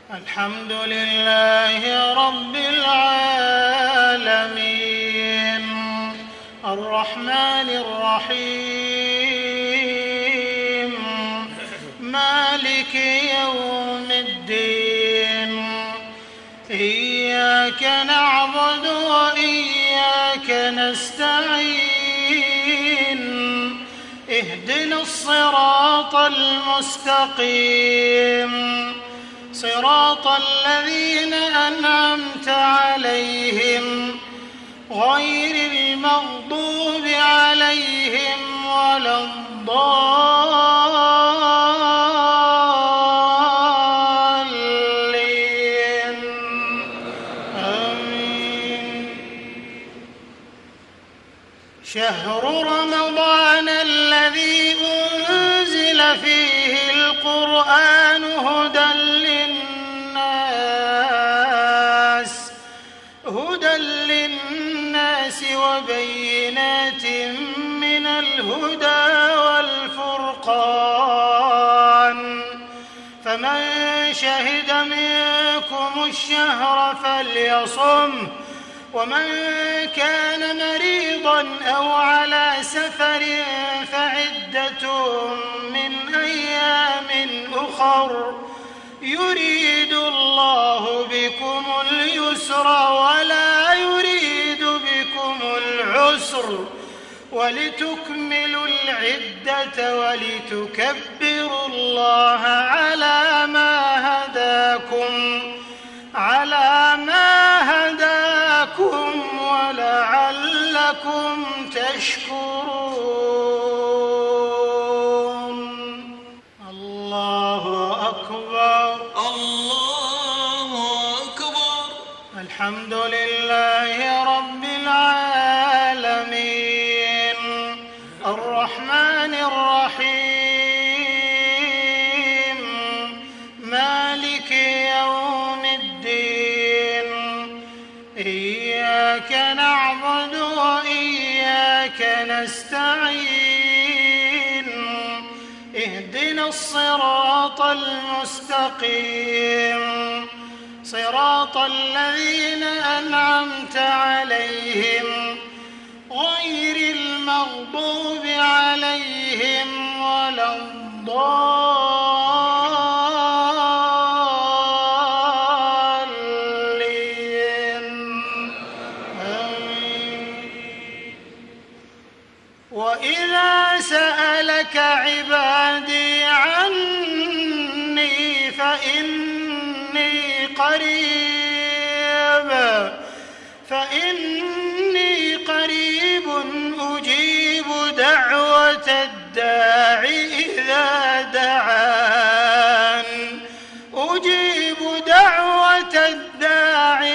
الحمد لله رب العالمين الرحمن الرحيم مالك يوم الدين إياك نعبد وإياك نستعين اهدنا الصراط المستقيم صراط الذين أنعمت عليهم غير المغضوب عليهم ولا الضالين آمين. شهر رمضان الذي أنزل فيه القرآن هدى للناس وبينات من الهدى والفرقان فمن شهد منكم الشهر فليصمه ومن كان مريضا أو على سفر فعدة من أيام أخر يريد الله بكم اليسر ولا يريد بكم العسر ولتكملوا العدة ولتكبروا الله على ما هداكم ولعلكم تشكرون. الله أكبر الله أكبر. الحمد لله رب العالمين الرحمن الرحيم مالك يوم الدين إياك نعبد وإياك نستعين اهدنا الصراط المستقيم صراط الذين أنعمت عليهم غير المغضوب عليهم ولا الضالين آمين. وإذا سألك عبادي عني فإني قريب أجيب دعوة الداع إذا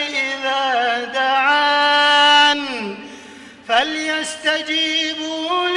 دعان فليستجيبوا